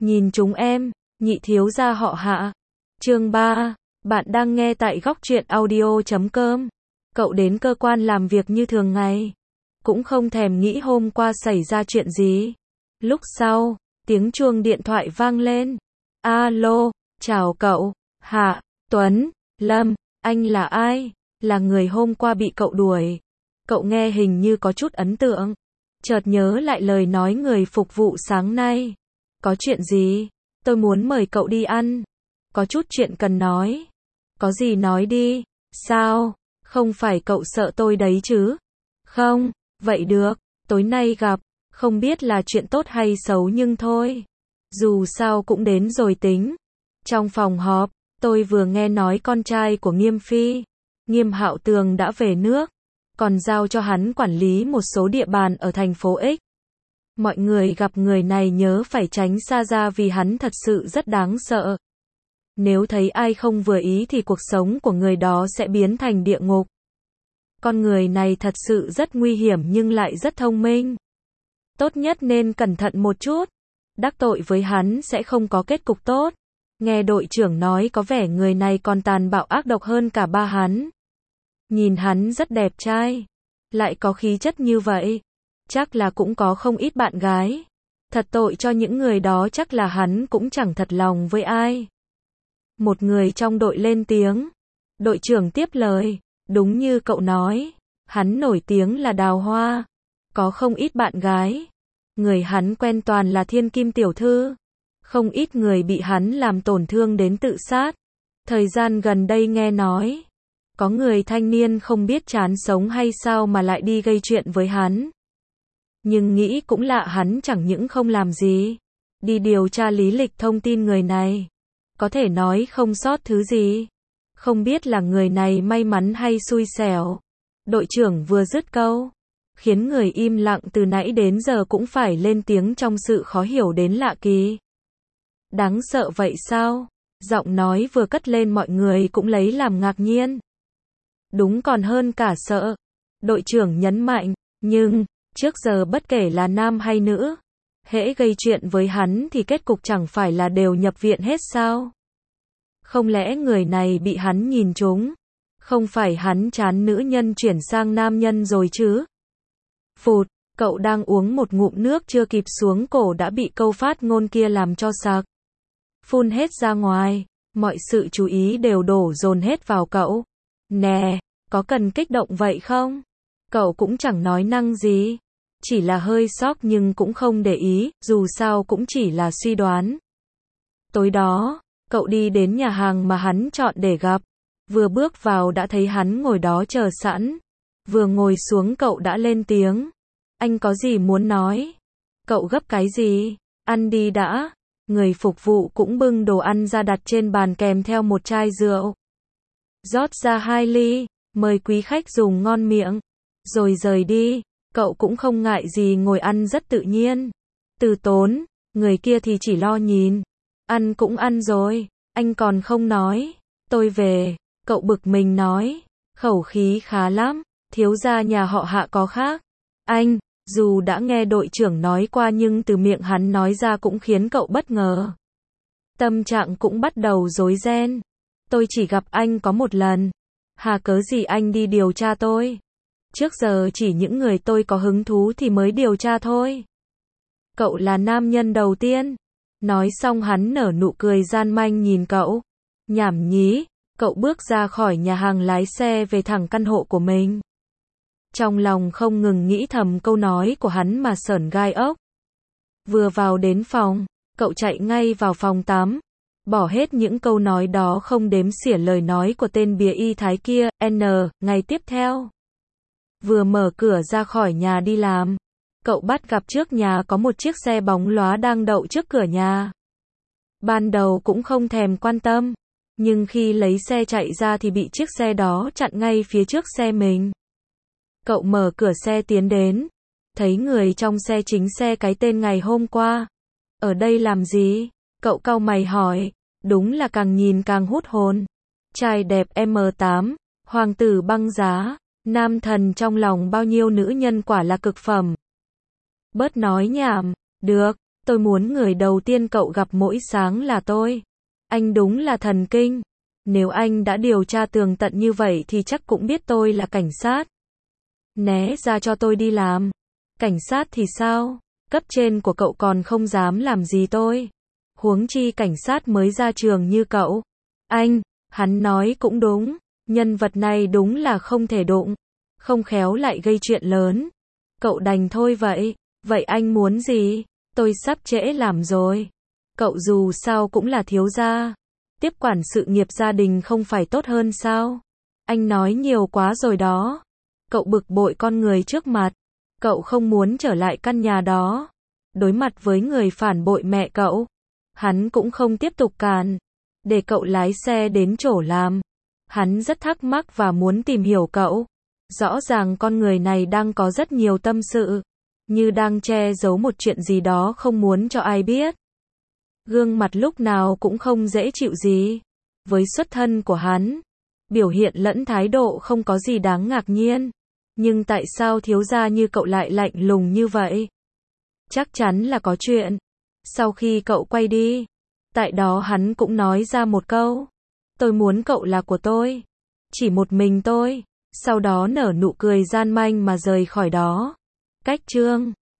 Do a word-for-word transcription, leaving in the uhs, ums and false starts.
Nhìn chúng em, nhị thiếu gia họ Hạ. Chương ba, bạn đang nghe tại góc truyện audio chấm com. Cậu đến cơ quan làm việc như thường ngày, cũng không thèm nghĩ hôm qua xảy ra chuyện gì. Lúc sau, tiếng chuông điện thoại vang lên. Alo, chào cậu, Hạ, Tuấn, Lâm, anh là ai? Là người hôm qua bị cậu đuổi. Cậu nghe hình như có chút ấn tượng. Chợt nhớ lại lời nói người phục vụ sáng nay. Có chuyện gì? Tôi muốn mời cậu đi ăn. Có chút chuyện cần nói. Có gì nói đi. Sao? Không phải cậu sợ tôi đấy chứ? Không, vậy được. Tối nay gặp. Không biết là chuyện tốt hay xấu nhưng thôi. Dù sao cũng đến rồi tính. Trong phòng họp, tôi vừa nghe nói con trai của Nghiêm Phi, Nghiêm Hạo Tường đã về nước, còn giao cho hắn quản lý một số địa bàn ở thành phố X. Mọi người gặp người này nhớ phải tránh xa ra vì hắn thật sự rất đáng sợ. Nếu thấy ai không vừa ý thì cuộc sống của người đó sẽ biến thành địa ngục. Con người này thật sự rất nguy hiểm nhưng lại rất thông minh. Tốt nhất nên cẩn thận một chút. Đắc tội với hắn sẽ không có kết cục tốt. Nghe đội trưởng nói có vẻ người này còn tàn bạo ác độc hơn cả ba hắn. Nhìn hắn rất đẹp trai, lại có khí chất như vậy, chắc là cũng có không ít bạn gái. Thật tội cho những người đó, chắc là hắn cũng chẳng thật lòng với ai. Một người trong đội lên tiếng. Đội trưởng tiếp lời, đúng như cậu nói, hắn nổi tiếng là đào hoa, có không ít bạn gái. Người hắn quen toàn là thiên kim tiểu thư. Không ít người bị hắn làm tổn thương đến tự sát. Thời gian gần đây nghe nói, có người thanh niên không biết chán sống hay sao mà lại đi gây chuyện với hắn. Nhưng nghĩ cũng lạ, hắn chẳng những không làm gì, đi điều tra lý lịch thông tin người này, có thể nói không sót thứ gì. Không biết là người này may mắn hay xui xẻo. Đội trưởng vừa dứt câu, khiến người im lặng từ nãy đến giờ cũng phải lên tiếng trong sự khó hiểu đến lạ kỳ. Đáng sợ vậy sao? Giọng nói vừa cất lên mọi người cũng lấy làm ngạc nhiên. Đúng còn hơn cả sợ. Đội trưởng nhấn mạnh, nhưng, trước giờ bất kể là nam hay nữ, hễ gây chuyện với hắn thì kết cục chẳng phải là đều nhập viện hết sao? Không lẽ người này bị hắn nhìn trúng? Không phải hắn chán nữ nhân chuyển sang nam nhân rồi chứ? Phụt, cậu đang uống một ngụm nước chưa kịp xuống cổ đã bị câu phát ngôn kia làm cho sặc. Phun hết ra ngoài, mọi sự chú ý đều đổ dồn hết vào cậu. Nè, có cần kích động vậy không? Cậu cũng chẳng nói năng gì, chỉ là hơi sốc nhưng cũng không để ý, dù sao cũng chỉ là suy đoán. Tối đó, cậu đi đến nhà hàng mà hắn chọn để gặp. Vừa bước vào đã thấy hắn ngồi đó chờ sẵn. Vừa ngồi xuống cậu đã lên tiếng. Anh có gì muốn nói? Cậu gấp cái gì? Ăn đi đã. Người phục vụ cũng bưng đồ ăn ra đặt trên bàn kèm theo một chai rượu. Rót ra hai ly, mời quý khách dùng ngon miệng, rồi rời đi. Cậu cũng không ngại gì ngồi ăn rất tự nhiên. Từ tốn, người kia thì chỉ lo nhìn. Ăn cũng ăn rồi, anh còn không nói. Tôi về, cậu bực mình nói. Khẩu khí khá lắm, thiếu gia nhà họ Hạ có khác. Anh, dù đã nghe đội trưởng nói qua nhưng từ miệng hắn nói ra cũng khiến cậu bất ngờ. Tâm trạng cũng bắt đầu rối ren. Tôi chỉ gặp anh có một lần. Hà cớ gì anh đi điều tra tôi? Trước giờ chỉ những người tôi có hứng thú thì mới điều tra thôi. Cậu là nam nhân đầu tiên. Nói xong hắn nở nụ cười gian manh nhìn cậu. Nhảm nhí, cậu bước ra khỏi nhà hàng lái xe về thẳng căn hộ của mình. Trong lòng không ngừng nghĩ thầm câu nói của hắn mà sởn gai ốc. Vừa vào đến phòng, cậu chạy ngay vào phòng tắm. Bỏ hết những câu nói đó không đếm xỉa lời nói của tên bìa y thái kia. N, ngày tiếp theo. Vừa mở cửa ra khỏi nhà đi làm, cậu bắt gặp trước nhà có một chiếc xe bóng lóa đang đậu trước cửa nhà. Ban đầu cũng không thèm quan tâm, nhưng khi lấy xe chạy ra thì bị chiếc xe đó chặn ngay phía trước xe mình. Cậu mở cửa xe tiến đến, thấy người trong xe chính xe cái tên ngày hôm qua. Ở đây làm gì? Cậu cau mày hỏi, đúng là càng nhìn càng hút hồn. Trai đẹp M tám, hoàng tử băng giá, nam thần trong lòng bao nhiêu nữ nhân quả là cực phẩm. Bớt nói nhảm, được, Tôi muốn người đầu tiên cậu gặp mỗi sáng là tôi. Anh đúng là thần kinh. Nếu anh đã điều tra tường tận như vậy thì chắc cũng biết tôi là cảnh sát. Né ra cho tôi đi làm. Cảnh sát thì sao? Cấp trên của cậu còn không dám làm gì tôi. Huống chi cảnh sát mới ra trường như cậu. Anh, hắn nói cũng đúng. Nhân vật này đúng là không thể đụng. Không khéo lại gây chuyện lớn. Cậu đành thôi vậy. Vậy anh muốn gì? Tôi sắp trễ làm rồi. Cậu dù sao cũng là thiếu gia. Tiếp quản sự nghiệp gia đình không phải tốt hơn sao? Anh nói nhiều quá rồi đó. Cậu bực bội con người trước mặt. Cậu không muốn trở lại căn nhà đó. Đối mặt với người phản bội mẹ cậu. Hắn cũng không tiếp tục càn. Để cậu lái xe đến chỗ làm. Hắn rất thắc mắc và muốn tìm hiểu cậu. Rõ ràng con người này đang có rất nhiều tâm sự. Như đang che giấu một chuyện gì đó không muốn cho ai biết. Gương mặt lúc nào cũng không dễ chịu gì. Với xuất thân của hắn, biểu hiện lẫn thái độ không có gì đáng ngạc nhiên. Nhưng tại sao thiếu gia như cậu lại lạnh lùng như vậy? Chắc chắn là có chuyện. Sau khi cậu quay đi, tại đó hắn cũng nói ra một câu. Tôi muốn cậu là của tôi. Chỉ một mình tôi. Sau đó nở nụ cười gian manh mà rời khỏi đó. Cách chương